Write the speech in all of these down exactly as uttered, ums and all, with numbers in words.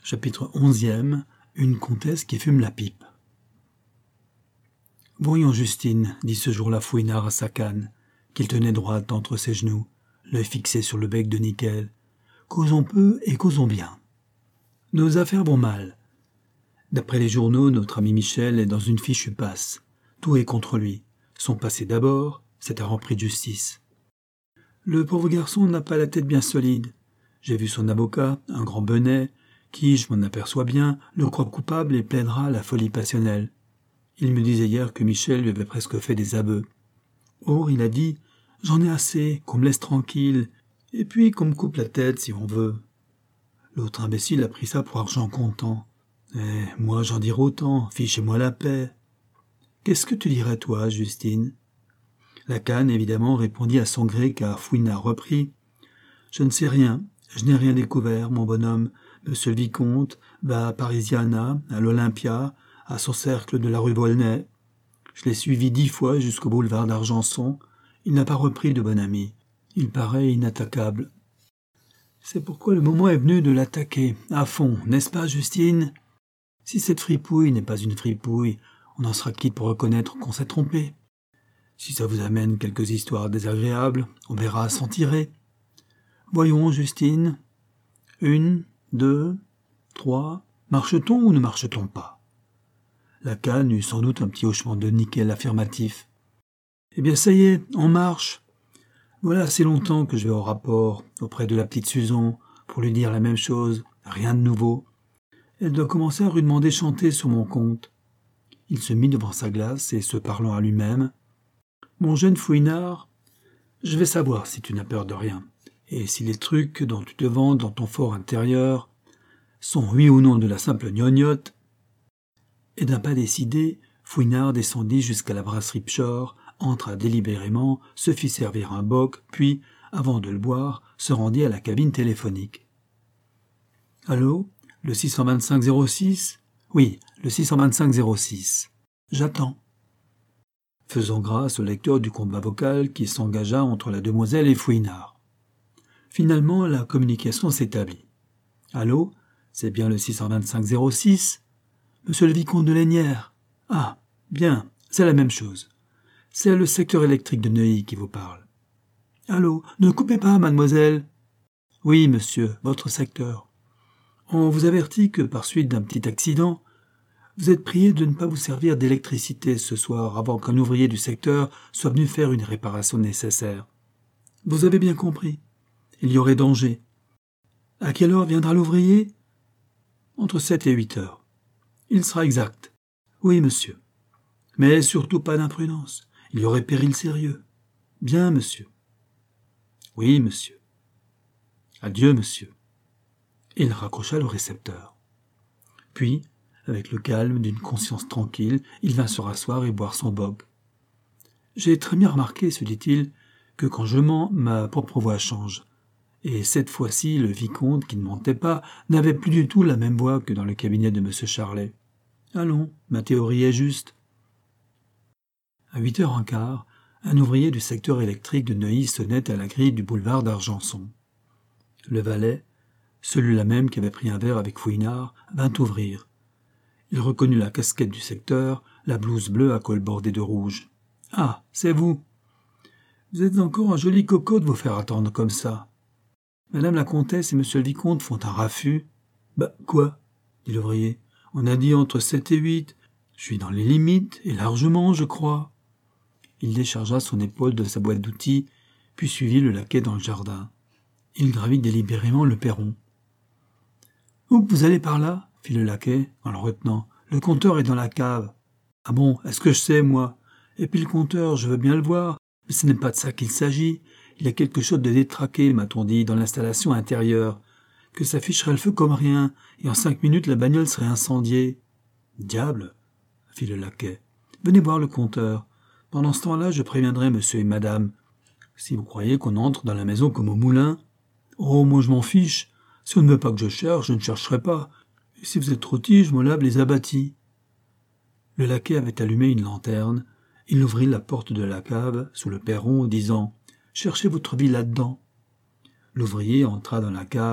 Chapitre onzième. Une comtesse qui fume la pipe. « Voyons, Justine, dit ce jour-là Fouinard à sa canne, qu'il tenait droite entre ses genoux, l'œil fixé sur le bec de nickel. Causons peu et causons bien. Nos affaires vont mal. D'après les journaux, notre ami Michel est dans une fichue passe. Tout est contre lui. Son passé d'abord, c'est un repris de justice. Le pauvre garçon n'a pas la tête bien solide. J'ai vu son avocat, un grand bonnet, qui, je m'en aperçois bien, le croit coupable et plaidera la folie passionnelle. Il me disait hier que Michel lui avait presque fait des aveux. Or, il a dit, j'en ai assez, qu'on me laisse tranquille, et puis qu'on me coupe la tête si on veut. L'autre imbécile a pris ça pour argent comptant. Eh, moi j'en dirais autant, fichez-moi la paix. Qu'est-ce que tu dirais toi, Justine? La canne, évidemment, répondit à son gré car Fouinard reprit. Je ne sais rien, je n'ai rien découvert, mon bonhomme. Monsieur le vicomte va à Parisiana, à l'Olympia, à son cercle de la rue Volnay. Je l'ai suivi dix fois jusqu'au boulevard d'Argenson. Il n'a pas repris de bon ami. Il paraît inattaquable. C'est pourquoi le moment est venu de l'attaquer, à fond, n'est-ce pas, Justine? Si cette fripouille n'est pas une fripouille, on en sera quitte pour reconnaître qu'on s'est trompé. Si ça vous amène quelques histoires désagréables, on verra à s'en tirer. Voyons, Justine. Une, deux, trois. Marche-t-on ou ne marche-t-on pas? La canne eut sans doute un petit hochement de nickel affirmatif. Eh bien, ça y est, on marche. Voilà assez longtemps que je vais au rapport, auprès de la petite Susan, pour lui dire la même chose, rien de nouveau. Elle doit commencer à rudement déchanter sur mon compte. Il se mit devant sa glace et, se parlant à lui-même, « Mon jeune Fouinard, je vais savoir si tu n'as peur de rien, et si les trucs dont tu te vantes dans ton fort intérieur sont oui ou non de la simple gnognotte. » Et d'un pas décidé, Fouinard descendit jusqu'à la brasserie Pchor, entra délibérément, se fit servir un boc, puis, avant de le boire, se rendit à la cabine téléphonique. « Allô, le six cent vingt-cinq zéro six ? Oui, le six cent vingt-cinq zéro six. J'attends. » Faisant grâce au lecteur du combat vocal qui s'engagea entre la demoiselle et Fouinard. Finalement, la communication s'établit. « Allô, c'est bien le six cent vingt-cinq zéro six ? Monsieur le vicomte de Leynières. Ah, bien, c'est la même chose. C'est le secteur électrique de Neuilly qui vous parle. Allô, ne coupez pas, mademoiselle. Oui, monsieur, votre secteur. On vous avertit que, par suite d'un petit accident, vous êtes prié de ne pas vous servir d'électricité ce soir avant qu'un ouvrier du secteur soit venu faire une réparation nécessaire. Vous avez bien compris. Il y aurait danger. À quelle heure viendra l'ouvrier? Entre sept et huit heures. Il sera exact. Oui, monsieur. Mais surtout pas d'imprudence. Il y aurait péril sérieux. Bien, monsieur. Oui, monsieur. Adieu, monsieur. Et il raccrocha le récepteur. Puis, avec le calme d'une conscience tranquille, il vint se rasseoir et boire son bock. J'ai très bien remarqué, se dit-il, que quand je mens, ma propre voix change. Et cette fois-ci, le vicomte, qui ne mentait pas, n'avait plus du tout la même voix que dans le cabinet de M. Charlet. Allons, ma théorie est juste. À huit heures un quart, un ouvrier du secteur électrique de Neuilly sonnait à la grille du boulevard d'Argenson. Le valet, celui-là même qui avait pris un verre avec Fouinard, vint ouvrir. Il reconnut la casquette du secteur, la blouse bleue à col bordé de rouge. « Ah, c'est vous. Vous êtes encore un joli coco de vous faire attendre comme ça. Madame la comtesse et monsieur le vicomte font un raffut. »« Bah, quoi ?» dit l'ouvrier. « On a dit entre sept et huit. Je suis dans les limites, et largement, je crois. » Il déchargea son épaule de sa boîte d'outils, puis suivit le laquais dans le jardin. Il gravit délibérément le perron. « Où vous allez par là ?» fit le laquais, en le retenant. « Le compteur est dans la cave. »« Ah bon, est-ce que je sais, moi? Et puis le compteur, je veux bien le voir, mais ce n'est pas de ça qu'il s'agit. Il y a quelque chose de détraqué, m'a-t-on dit, dans l'installation intérieure, que ça ficherait le feu comme rien, et en cinq minutes la bagnole serait incendiée. »« Diable !» fit le laquais. « Venez voir le compteur. Pendant ce temps-là, je préviendrai monsieur et madame. Si vous croyez qu'on entre dans la maison comme au moulin, oh, moi je m'en fiche. Si on ne veut pas que je cherche, je ne chercherai pas. Et si vous êtes rôti, je me lave les abattis. » Le laquais avait allumé une lanterne. Il ouvrit la porte de la cave, sous le perron, disant « Cherchez votre vie là-dedans. » L'ouvrier entra dans la cave,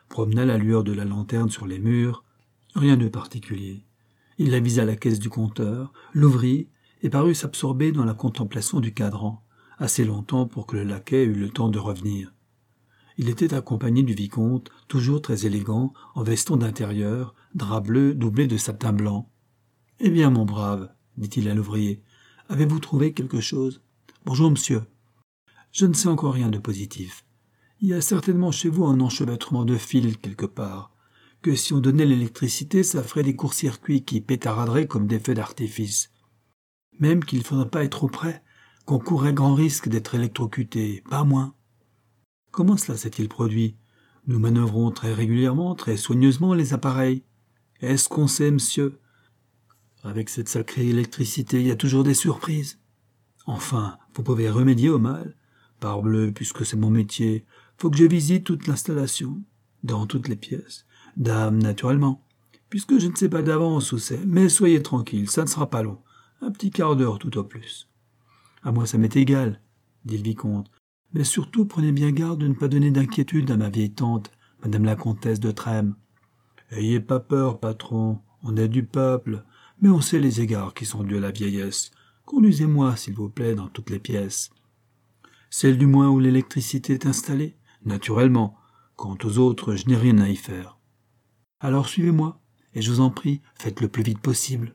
promena la lueur de la lanterne sur les murs. Rien de particulier. Il avisa la caisse du compteur, l'ouvrit et parut s'absorber dans la contemplation du cadran, assez longtemps pour que le laquais eût le temps de revenir. Il était accompagné du vicomte, toujours très élégant, en veston d'intérieur, drap bleu doublé de satin blanc. « Eh bien, mon brave, dit-il à l'ouvrier, avez-vous trouvé quelque chose ? Bonjour, monsieur. Je ne sais encore rien de positif. Il y a certainement chez vous un enchevêtrement de fils quelque part, que si on donnait l'électricité, ça ferait des courts-circuits qui pétaraderaient comme des feux d'artifice. Même qu'il ne faudrait pas être trop près, qu'on courrait grand risque d'être électrocuté, pas moins. Comment cela s'est-il produit ? Nous manœuvrons très régulièrement, très soigneusement les appareils. Est-ce qu'on sait, monsieur ? Avec cette sacrée électricité, il y a toujours des surprises. Enfin, vous pouvez remédier au mal. Parbleu, puisque c'est mon métier, faut que je visite toute l'installation, dans toutes les pièces. Dame, naturellement, puisque je ne sais pas d'avance où c'est, mais soyez tranquille, ça ne sera pas long. Un petit quart d'heure tout au plus. À moi, ça m'est égal, dit le vicomte, mais surtout prenez bien garde de ne pas donner d'inquiétude à ma vieille tante, madame la comtesse de Trême. Ayez pas peur, patron, on est du peuple, mais on sait les égards qui sont dus à la vieillesse. Conduisez-moi, s'il vous plaît, dans toutes les pièces. Celle du moins où l'électricité est installée, naturellement. Quant aux autres, je n'ai rien à y faire. Alors suivez-moi, et je vous en prie, faites le plus vite possible.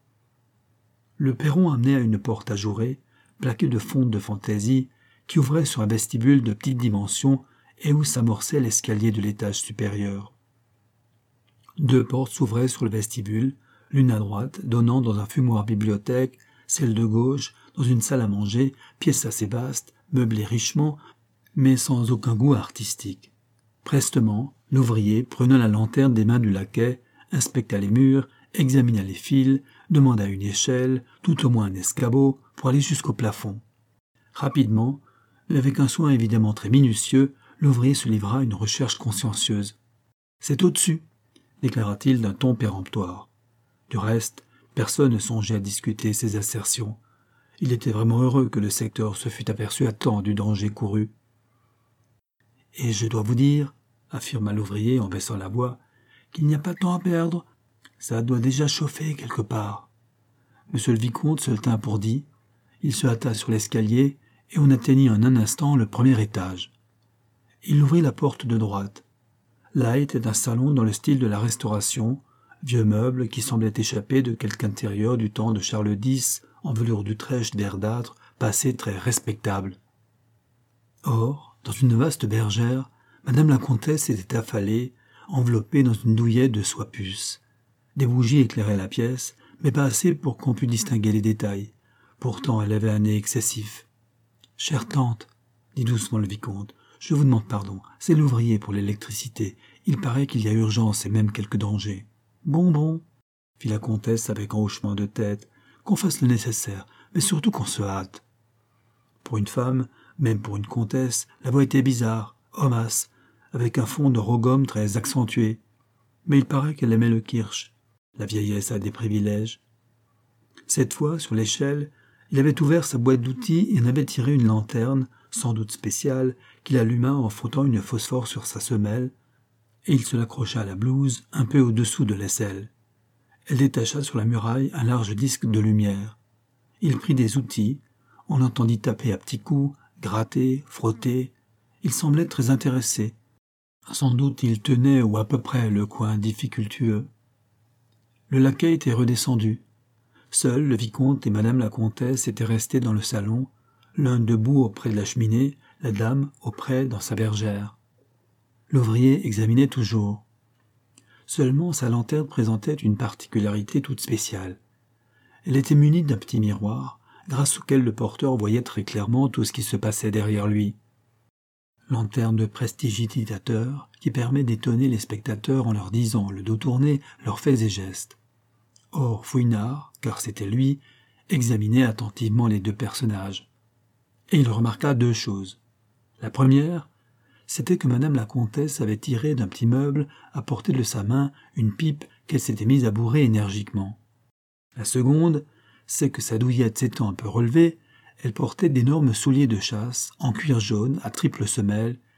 Le perron amenait à une porte ajourée, plaquée de fonte de fantaisie, qui ouvrait sur un vestibule de petite dimension et où s'amorçait l'escalier de l'étage supérieur. Deux portes s'ouvraient sur le vestibule, l'une à droite, donnant dans un fumoir bibliothèque, celle de gauche, dans une salle à manger, pièce assez vaste, meublée richement, mais sans aucun goût artistique. Prestement, l'ouvrier, prenant la lanterne des mains du laquais, inspecta les murs, examina les fils, demanda une échelle, tout au moins un escabeau, pour aller jusqu'au plafond. Rapidement, mais avec un soin évidemment très minutieux, l'ouvrier se livra à une recherche consciencieuse. « C'est au-dessus », déclara-t-il d'un ton péremptoire. Du reste, personne ne songeait à discuter ces assertions. Il était vraiment heureux que le secteur se fût aperçu à temps du danger couru. « Et je dois vous dire, » affirma l'ouvrier en baissant la voix, « qu'il n'y a pas de temps à perdre. Ça doit déjà chauffer quelque part. » Monsieur le vicomte se le tint pour dit. Il se hâta sur l'escalier et on atteignit en un instant le premier étage. Il ouvrit la porte de droite. Là était un salon dans le style de la Restauration, vieux meuble qui semblait échapper de quelque intérieur du temps de Charles dix, en velours d'Utrecht verdâtre, passé très respectable. Or, dans une vaste bergère, madame la comtesse était affalée, enveloppée dans une douillette de soie puce. Des bougies éclairaient la pièce, mais pas assez pour qu'on pût distinguer les détails. Pourtant, elle avait un nez excessif. « Chère tante, » dit doucement le vicomte, « je vous demande pardon, c'est l'ouvrier pour l'électricité. Il paraît qu'il y a urgence et même quelque danger. »« Bon, bon, » fit la comtesse avec un hochement de tête, « qu'on fasse le nécessaire, mais surtout qu'on se hâte. » Pour une femme, même pour une comtesse, la voix était bizarre, hommasse, avec un fond de rogome très accentué. Mais il paraît qu'elle aimait le kirsch. La vieillesse a des privilèges. Cette fois, sur l'échelle, il avait ouvert sa boîte d'outils et en avait tiré une lanterne, sans doute spéciale, qu'il alluma en frottant une phosphore sur sa semelle, et il se l'accrocha à la blouse, un peu au-dessous de l'aisselle. Elle détacha sur la muraille un large disque de lumière. Il prit des outils, on l'entendit taper à petits coups, gratter, frotter. Il semblait très intéressé. Sans doute il tenait, ou à peu près, le coin difficultueux. Le laquais était redescendu. Seuls le vicomte et madame la comtesse étaient restés dans le salon, l'un debout auprès de la cheminée, la dame auprès dans sa bergère. L'ouvrier examinait toujours. Seulement sa lanterne présentait une particularité toute spéciale. Elle était munie d'un petit miroir, grâce auquel le porteur voyait très clairement tout ce qui se passait derrière lui. Lanterne de prestidigitateur qui permet d'étonner les spectateurs en leur disant, le dos tourné, leurs faits et gestes. Or, Fouinard, car c'était lui, examinait attentivement les deux personnages. Et il remarqua deux choses. La première, c'était que madame la comtesse avait tiré d'un petit meuble, à portée de sa main, une pipe qu'elle s'était mise à bourrer énergiquement. La seconde, c'est que sa douillette s'étant un peu relevée, elle portait d'énormes souliers de chasse, en cuir jaune, à triple semelle,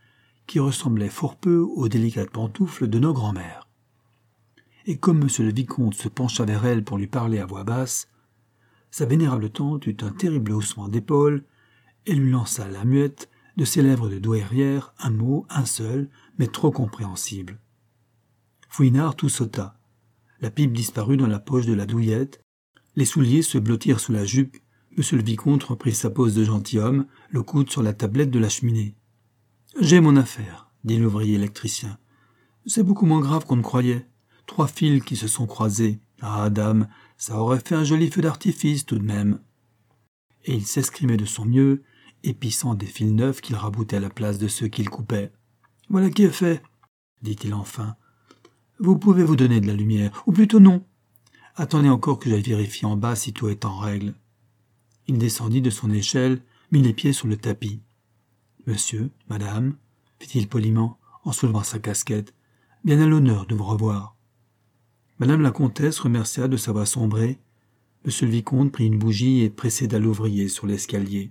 qui ressemblaient fort peu aux délicates pantoufles de nos grands-mères. Et comme monsieur le vicomte se pencha vers elle pour lui parler à voix basse, sa vénérable tante eut un terrible haussement d'épaule et lui lança à la muette de ses lèvres de douairière un mot, un seul, mais trop compréhensible. Fouinard tout sauta. La pipe disparut dans la poche de la douillette, les souliers se blottirent sous la jupe, monsieur le vicomte reprit sa pose de gentilhomme, le coude sur la tablette de la cheminée. « J'ai mon affaire, » dit l'ouvrier électricien. « C'est beaucoup moins grave qu'on ne croyait. Trois fils qui se sont croisés. Ah, dame, ça aurait fait un joli feu d'artifice tout de même. » Et il s'escrimait de son mieux, épissant des fils neufs qu'il raboutait à la place de ceux qu'il coupait. « Voilà qui est fait, » dit-il enfin. « Vous pouvez vous donner de la lumière, ou plutôt non. Attendez encore que j'aille vérifier en bas si tout est en règle. » Il descendit de son échelle, mit les pieds sur le tapis. « Monsieur, madame, » fit-il poliment, en soulevant sa casquette, « bien à l'honneur de vous revoir. » Madame la comtesse remercia de sa voix sombrée. Monsieur le vicomte prit une bougie et précéda l'ouvrier sur l'escalier.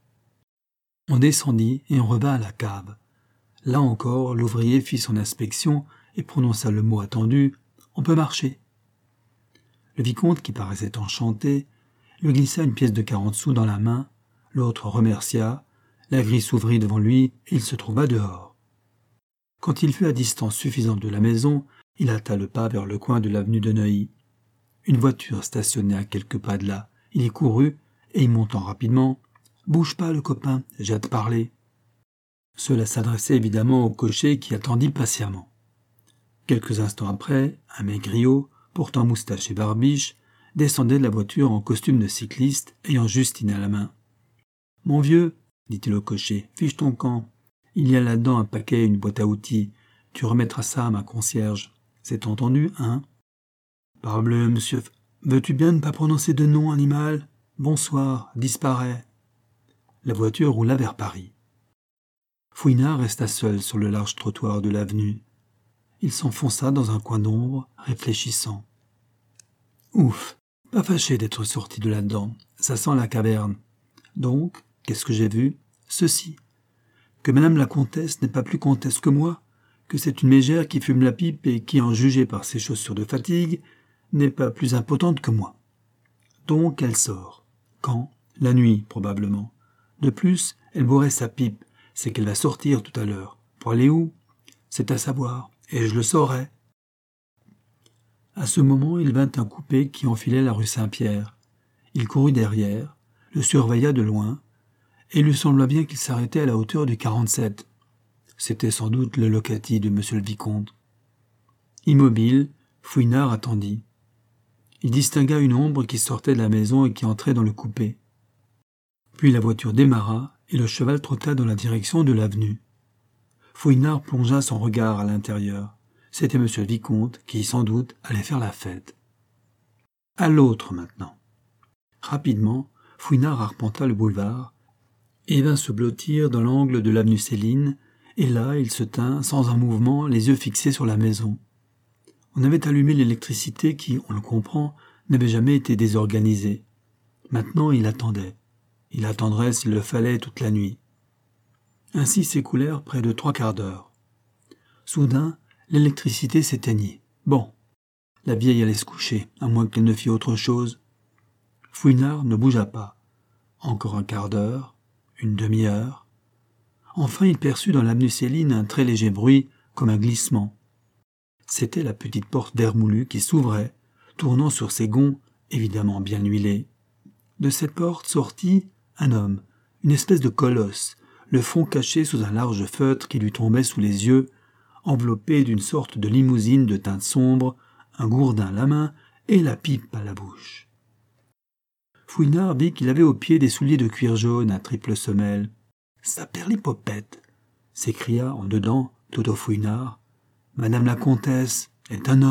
On descendit et on revint à la cave. Là encore, l'ouvrier fit son inspection et prononça le mot attendu « On peut marcher ». Le vicomte, qui paraissait enchanté, lui glissa une pièce de quarante sous dans la main, l'autre remercia, la grille s'ouvrit devant lui et il se trouva dehors. Quand il fut à distance suffisante de la maison, il hâta le pas vers le coin de l'avenue de Neuilly. Une voiture stationnait à quelques pas de là. Il y courut et y montant rapidement « Bouge pas, le copain, j'ai à te parler. » Cela s'adressait évidemment au cocher qui attendit patiemment. Quelques instants après, un maigriot, portant moustache et barbiche, descendait de la voiture en costume de cycliste, ayant Justine à la main. « Mon vieux, » dit-il au cocher, « fiche ton camp. Il y a là-dedans un paquet et une boîte à outils. Tu remettras ça à ma concierge. C'est entendu, hein ? Parbleu, monsieur, veux-tu bien ne pas prononcer de nom, animal ? Bonsoir, disparais. » La voiture roula vers Paris. Fouinard resta seul sur le large trottoir de l'avenue. Il s'enfonça dans un coin d'ombre, réfléchissant. Ouf, pas fâché d'être sorti de là-dedans, ça sent la caverne. Donc, qu'est-ce que j'ai vu ? Ceci. Que madame la comtesse n'est pas plus comtesse que moi, que c'est une mégère qui fume la pipe et qui, en jugé par ses chaussures de fatigue, n'est pas plus impotente que moi. Donc elle sort. Quand ? La nuit, probablement. De plus, elle boirait sa pipe, c'est qu'elle va sortir tout à l'heure. Pour aller où ? C'est à savoir, et je le saurai. À ce moment, il vint un coupé qui enfilait la rue Saint-Pierre. Il courut derrière, le surveilla de loin, et il lui sembla bien qu'il s'arrêtait à la hauteur du quarante-sept. C'était sans doute le locati de monsieur le vicomte. Immobile, Fouinard attendit. Il distingua une ombre qui sortait de la maison et qui entrait dans le coupé. Puis la voiture démarra et le cheval trotta dans la direction de l'avenue. Fouinard plongea son regard à l'intérieur. C'était monsieur le vicomte qui, sans doute, allait faire la fête. À l'autre maintenant. Rapidement, Fouinard arpenta le boulevard et vint se blottir dans l'angle de l'avenue Céline, et là il se tint, sans un mouvement, les yeux fixés sur la maison. On avait allumé l'électricité qui, on le comprend, n'avait jamais été désorganisée. Maintenant il attendait. Il attendrait s'il le fallait toute la nuit. Ainsi s'écoulèrent près de trois quarts d'heure. Soudain, l'électricité s'éteignit. Bon, la vieille allait se coucher, à moins qu'elle ne fît autre chose. Fouinard ne bougea pas. Encore un quart d'heure, une demi-heure. Enfin, il perçut dans l'avenue Céline un très léger bruit, comme un glissement. C'était la petite porte vermoulue qui s'ouvrait, tournant sur ses gonds, évidemment bien huilés. De cette porte sortit un homme, une espèce de colosse, le front caché sous un large feutre qui lui tombait sous les yeux, enveloppé d'une sorte de limousine de teinte sombre, un gourdin à la main et la pipe à la bouche. Fouinard vit qu'il avait aux pieds des souliers de cuir jaune à triple semelle. « Saperlipopette !» s'écria en dedans, tout au Fouinard. « Madame la comtesse est un homme !»